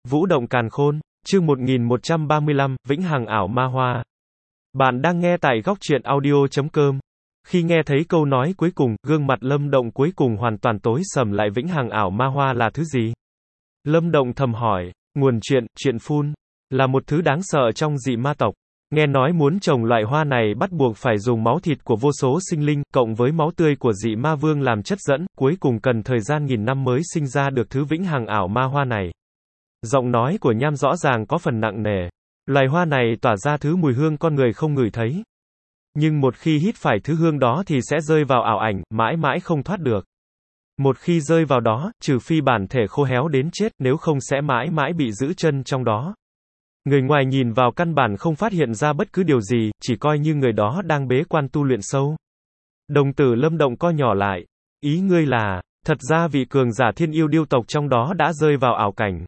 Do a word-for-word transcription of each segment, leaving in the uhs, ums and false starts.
Vũ động càn khôn, chương một nghìn một trăm ba mươi lăm, Vĩnh Hằng ảo ma hoa. Bạn đang nghe tại góc truyện audio chấm com. Khi nghe thấy câu nói cuối cùng, gương mặt Lâm Động cuối cùng hoàn toàn tối sầm lại. Vĩnh Hằng ảo ma hoa là thứ gì? Lâm Động thầm hỏi. Nguồn chuyện, chuyện phun, là một thứ đáng sợ trong dị ma tộc. Nghe nói muốn trồng loại hoa này bắt buộc phải dùng máu thịt của vô số sinh linh, cộng với máu tươi của dị ma vương làm chất dẫn, cuối cùng cần thời gian nghìn năm mới sinh ra được thứ Vĩnh Hằng ảo ma hoa này. Giọng nói của Nham rõ ràng có phần nặng nề. Loài hoa này tỏa ra thứ mùi hương con người không ngửi thấy. Nhưng một khi hít phải thứ hương đó thì sẽ rơi vào ảo ảnh, mãi mãi không thoát được. Một khi rơi vào đó, trừ phi bản thể khô héo đến chết, nếu không sẽ mãi mãi bị giữ chân trong đó. Người ngoài nhìn vào căn bản không phát hiện ra bất cứ điều gì, chỉ coi như người đó đang bế quan tu luyện sâu. Đồng tử Lâm Động co nhỏ lại. Ý ngươi là, thật ra vị cường giả thiên yêu điêu tộc trong đó đã rơi vào ảo cảnh.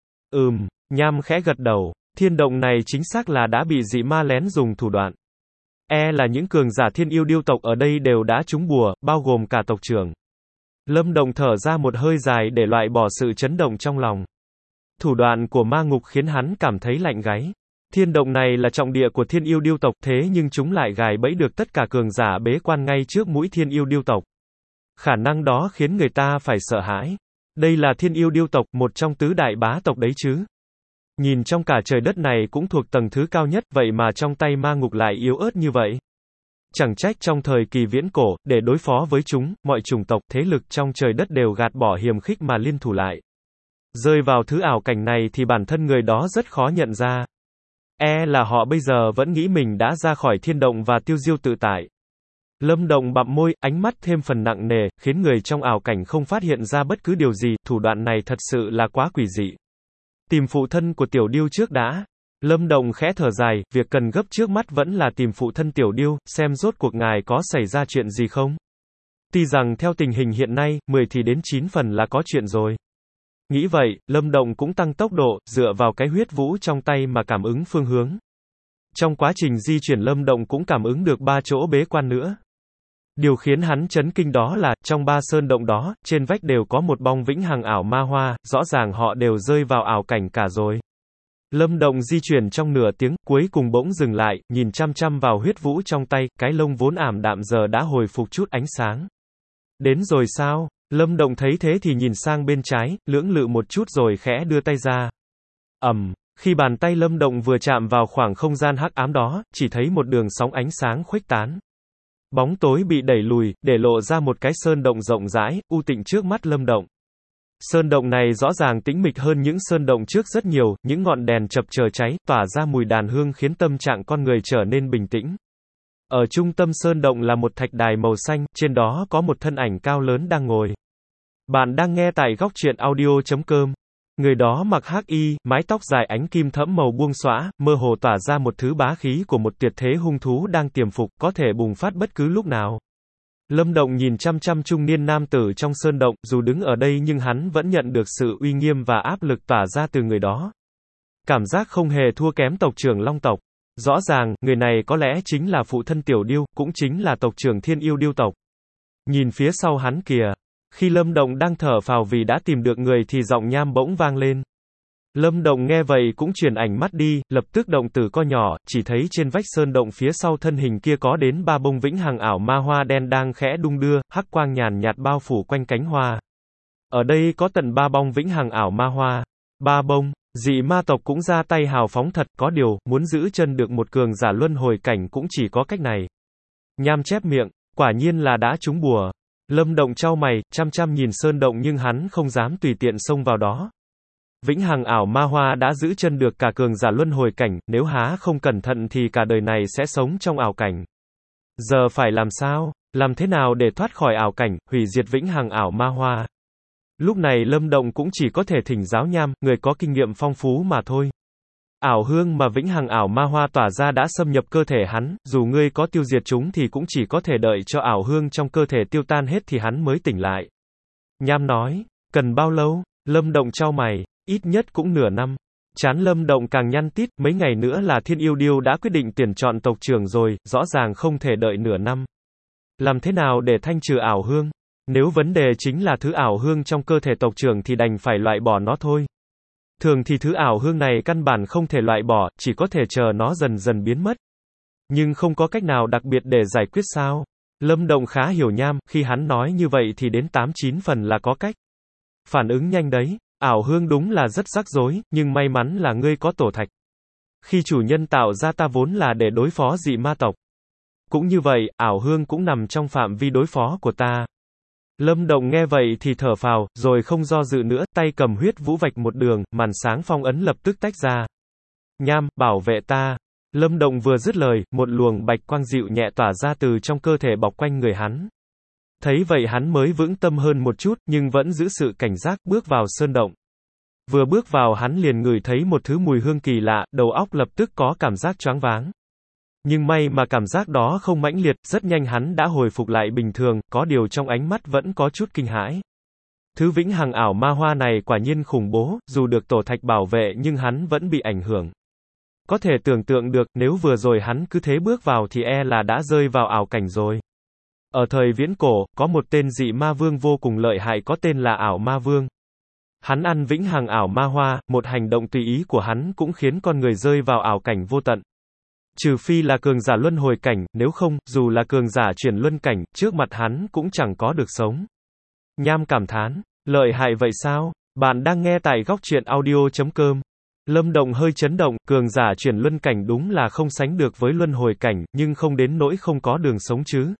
Ừm, Nham khẽ gật đầu. Thiên động này chính xác là đã bị dị ma lén dùng thủ đoạn. E là những cường giả thiên yêu điêu tộc ở đây đều đã trúng bùa, bao gồm cả tộc trưởng. Lâm Động thở ra một hơi dài để loại bỏ sự chấn động trong lòng. Thủ đoạn của ma ngục khiến hắn cảm thấy lạnh gáy. Thiên động này là trọng địa của thiên yêu điêu tộc, thế nhưng chúng lại gài bẫy được tất cả cường giả bế quan ngay trước mũi thiên yêu điêu tộc. Khả năng đó khiến người ta phải sợ hãi. Đây là thiên yêu điêu tộc, một trong tứ đại bá tộc đấy chứ. Nhìn trong cả trời đất này cũng thuộc tầng thứ cao nhất, vậy mà trong tay ma ngục lại yếu ớt như vậy. Chẳng trách trong thời kỳ viễn cổ, để đối phó với chúng, mọi chủng tộc, thế lực trong trời đất đều gạt bỏ hiềm khích mà liên thủ lại. Rơi vào thứ ảo cảnh này thì bản thân người đó rất khó nhận ra. E là họ bây giờ vẫn nghĩ mình đã ra khỏi thiên động và tiêu diêu tự tại. Lâm Động bặm môi, ánh mắt thêm phần nặng nề, khiến người trong ảo cảnh không phát hiện ra bất cứ điều gì, thủ đoạn này thật sự là quá quỷ dị. Tìm phụ thân của Tiểu Điêu trước đã. Lâm Động khẽ thở dài, việc cần gấp trước mắt vẫn là tìm phụ thân Tiểu Điêu, xem rốt cuộc ngài có xảy ra chuyện gì không. Tuy rằng theo tình hình hiện nay, mười thì đến chín phần là có chuyện rồi. Nghĩ vậy, Lâm Động cũng tăng tốc độ, dựa vào cái huyết vũ trong tay mà cảm ứng phương hướng. Trong quá trình di chuyển Lâm Động cũng cảm ứng được ba chỗ bế quan nữa. Điều khiến hắn chấn kinh đó là, trong ba sơn động đó, trên vách đều có một bong Vĩnh Hằng ảo ma hoa, rõ ràng họ đều rơi vào ảo cảnh cả rồi. Lâm Động di chuyển trong nửa tiếng, cuối cùng bỗng dừng lại, nhìn chăm chăm vào huyết vũ trong tay, cái lông vốn ảm đạm giờ đã hồi phục chút ánh sáng. Đến rồi sao? Lâm Động thấy thế thì nhìn sang bên trái, lưỡng lự một chút rồi khẽ đưa tay ra. Ầm, khi bàn tay Lâm Động vừa chạm vào khoảng không gian hắc ám đó, chỉ thấy một đường sóng ánh sáng khuếch tán. Bóng tối bị đẩy lùi, để lộ ra một cái sơn động rộng rãi, u tịnh trước mắt Lâm Động. Sơn động này rõ ràng tĩnh mịch hơn những sơn động trước rất nhiều, những ngọn đèn chập chờn cháy, tỏa ra mùi đàn hương khiến tâm trạng con người trở nên bình tĩnh. Ở trung tâm sơn động là một thạch đài màu xanh, trên đó có một thân ảnh cao lớn đang ngồi. Bạn đang nghe tại góc truyện audio chấm com. Người đó mặc hắc y, mái tóc dài ánh kim thẫm màu buông xõa, mơ hồ tỏa ra một thứ bá khí của một tuyệt thế hung thú đang tiềm phục, có thể bùng phát bất cứ lúc nào. Lâm Động nhìn chăm chăm trung niên nam tử trong sơn động, dù đứng ở đây nhưng hắn vẫn nhận được sự uy nghiêm và áp lực tỏa ra từ người đó. Cảm giác không hề thua kém tộc trưởng Long tộc. Rõ ràng, người này có lẽ chính là phụ thân Tiểu Điêu, cũng chính là tộc trưởng thiên yêu điêu tộc. Nhìn phía sau hắn kìa. Khi Lâm Động đang thở phào vì đã tìm được người thì giọng Nham bỗng vang lên. Lâm Động nghe vậy cũng chuyển ảnh mắt đi, lập tức động tử co nhỏ, chỉ thấy trên vách sơn động phía sau thân hình kia có đến ba bông Vĩnh Hằng ảo ma hoa đen đang khẽ đung đưa, hắc quang nhàn nhạt bao phủ quanh cánh hoa. Ở đây có tận ba bông Vĩnh Hằng ảo ma hoa. Ba bông, dị ma tộc cũng ra tay hào phóng thật, có điều, muốn giữ chân được một cường giả luân hồi cảnh cũng chỉ có cách này. Nham chép miệng, quả nhiên là đã trúng bùa. Lâm Động chau mày, chăm chăm nhìn sơn động nhưng hắn không dám tùy tiện xông vào đó. Vĩnh Hằng ảo ma hoa đã giữ chân được cả cường giả luân hồi cảnh, nếu há không cẩn thận thì cả đời này sẽ sống trong ảo cảnh. Giờ phải làm sao? Làm thế nào để thoát khỏi ảo cảnh, hủy diệt Vĩnh Hằng ảo ma hoa? Lúc này Lâm Động cũng chỉ có thể thỉnh giáo Nham, người có kinh nghiệm phong phú mà thôi. Ảo hương mà Vĩnh Hằng ảo ma hoa tỏa ra đã xâm nhập cơ thể hắn, dù ngươi có tiêu diệt chúng thì cũng chỉ có thể đợi cho ảo hương trong cơ thể tiêu tan hết thì hắn mới tỉnh lại. Nham nói, cần bao lâu? Lâm Động chau mày, ít nhất cũng nửa năm. Trán Lâm Động càng nhăn tít, mấy ngày nữa là thiên yêu điêu đã quyết định tuyển chọn tộc trưởng rồi, rõ ràng không thể đợi nửa năm. Làm thế nào để thanh trừ ảo hương? Nếu vấn đề chính là thứ ảo hương trong cơ thể tộc trưởng thì đành phải loại bỏ nó thôi. Thường thì thứ ảo hương này căn bản không thể loại bỏ, chỉ có thể chờ nó dần dần biến mất. Nhưng không có cách nào đặc biệt để giải quyết sao? Lâm Động khá hiểu Nham, khi hắn nói như vậy thì đến tám chín phần là có cách. Phản ứng nhanh đấy, ảo hương đúng là rất rắc rối, nhưng may mắn là ngươi có tổ thạch. Khi chủ nhân tạo ra ta vốn là để đối phó dị ma tộc. Cũng như vậy, ảo hương cũng nằm trong phạm vi đối phó của ta. Lâm Động nghe vậy thì thở phào, rồi không do dự nữa, tay cầm huyết vũ vạch một đường, màn sáng phong ấn lập tức tách ra. Nham, bảo vệ ta. Lâm Động vừa dứt lời, một luồng bạch quang dịu nhẹ tỏa ra từ trong cơ thể bọc quanh người hắn. Thấy vậy hắn mới vững tâm hơn một chút, nhưng vẫn giữ sự cảnh giác, bước vào sơn động. Vừa bước vào hắn liền ngửi thấy một thứ mùi hương kỳ lạ, đầu óc lập tức có cảm giác choáng váng. Nhưng may mà cảm giác đó không mãnh liệt, rất nhanh hắn đã hồi phục lại bình thường, có điều trong ánh mắt vẫn có chút kinh hãi. Thứ vĩnh hằng ảo ma hoa này quả nhiên khủng bố, dù được tổ thạch bảo vệ nhưng hắn vẫn bị ảnh hưởng. Có thể tưởng tượng được, nếu vừa rồi hắn cứ thế bước vào thì e là đã rơi vào ảo cảnh rồi. Ở thời viễn cổ, có một tên dị ma vương vô cùng lợi hại có tên là ảo ma vương. Hắn ăn vĩnh hằng ảo ma hoa, một hành động tùy ý của hắn cũng khiến con người rơi vào ảo cảnh vô tận. Trừ phi là cường giả luân hồi cảnh, nếu không, dù là cường giả chuyển luân cảnh, trước mặt hắn cũng chẳng có được sống. Nham cảm thán, lợi hại vậy sao? Bạn đang nghe tại góc truyện audio chấm com. Lâm Động hơi chấn động, cường giả chuyển luân cảnh đúng là không sánh được với luân hồi cảnh, nhưng không đến nỗi không có đường sống chứ.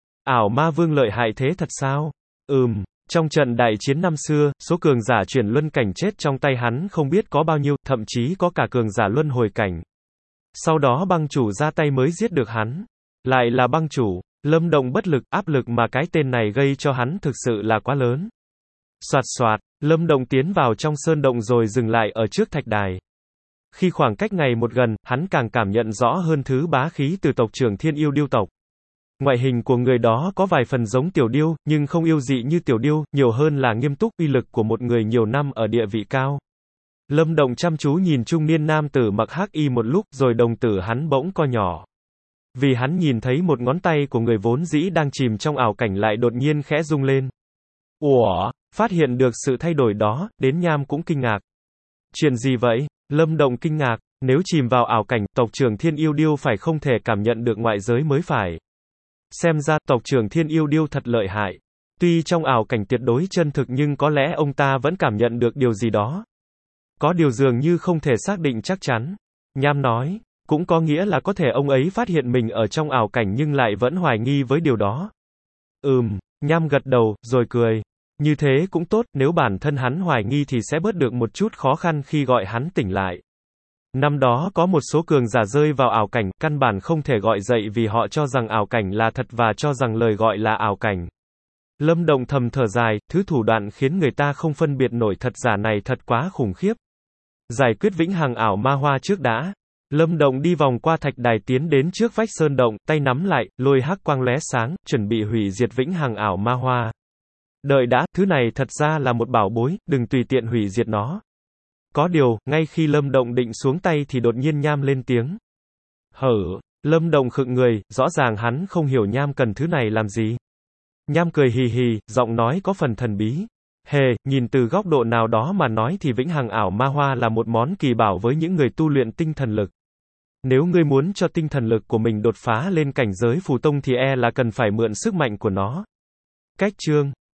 Ảo ma vương lợi hại thế thật sao? Ừm, trong trận đại chiến năm xưa, số cường giả chuyển luân cảnh chết trong tay hắn không biết có bao nhiêu, thậm chí có cả cường giả luân hồi cảnh. Sau đó băng chủ ra tay mới giết được hắn. Lại là băng chủ. Lâm Động bất lực, áp lực mà cái tên này gây cho hắn thực sự là quá lớn. Soạt soạt, Lâm Động tiến vào trong sơn động rồi dừng lại ở trước thạch đài. Khi khoảng cách ngày một gần, hắn càng cảm nhận rõ hơn thứ bá khí từ tộc trưởng Thiên Yêu Điêu tộc. Ngoại hình của người đó có vài phần giống tiểu điêu, nhưng không yêu dị như tiểu điêu, nhiều hơn là nghiêm túc, uy lực của một người nhiều năm ở địa vị cao. Lâm Động chăm chú nhìn trung niên nam tử mặc hắc y một lúc, rồi đồng tử hắn bỗng co nhỏ. Vì hắn nhìn thấy một ngón tay của người vốn dĩ đang chìm trong ảo cảnh lại đột nhiên khẽ rung lên. Ủa, phát hiện được sự thay đổi đó, đến Nham cũng kinh ngạc. Chuyện gì vậy? Lâm Động kinh ngạc, nếu chìm vào ảo cảnh, tộc trưởng Thiên Yêu Điêu phải không thể cảm nhận được ngoại giới mới phải. Xem ra, tộc trưởng Thiên Yêu Điêu thật lợi hại. Tuy trong ảo cảnh tuyệt đối chân thực nhưng có lẽ ông ta vẫn cảm nhận được điều gì đó. Có điều dường như không thể xác định chắc chắn. Nham nói, cũng có nghĩa là có thể ông ấy phát hiện mình ở trong ảo cảnh nhưng lại vẫn hoài nghi với điều đó. Ừm, Nham gật đầu, rồi cười. Như thế cũng tốt, nếu bản thân hắn hoài nghi thì sẽ bớt được một chút khó khăn khi gọi hắn tỉnh lại. Năm đó có một số cường giả rơi vào ảo cảnh, căn bản không thể gọi dậy vì họ cho rằng ảo cảnh là thật và cho rằng lời gọi là ảo cảnh. Lâm Động thầm thở dài, thứ thủ đoạn khiến người ta không phân biệt nổi thật giả này thật quá khủng khiếp. Giải quyết vĩnh hằng ảo ma hoa trước đã. Lâm Động đi vòng qua thạch đài tiến đến trước vách sơn động, tay nắm lại, lôi hắc quang lóe sáng, chuẩn bị hủy diệt vĩnh hằng ảo ma hoa. Đợi đã, thứ này thật ra là một bảo bối, đừng tùy tiện hủy diệt nó. Có điều, ngay khi Lâm Động định xuống tay thì đột nhiên Nham lên tiếng. Hở, Lâm Động khựng người, rõ ràng hắn không hiểu Nham cần thứ này làm gì. Nham cười hì hì, giọng nói có phần thần bí. Hề, nhìn từ góc độ nào đó mà nói thì vĩnh hằng ảo ma hoa là một món kỳ bảo với những người tu luyện tinh thần lực. Nếu ngươi muốn cho tinh thần lực của mình đột phá lên cảnh giới phù tông thì e là cần phải mượn sức mạnh của nó. Cách chương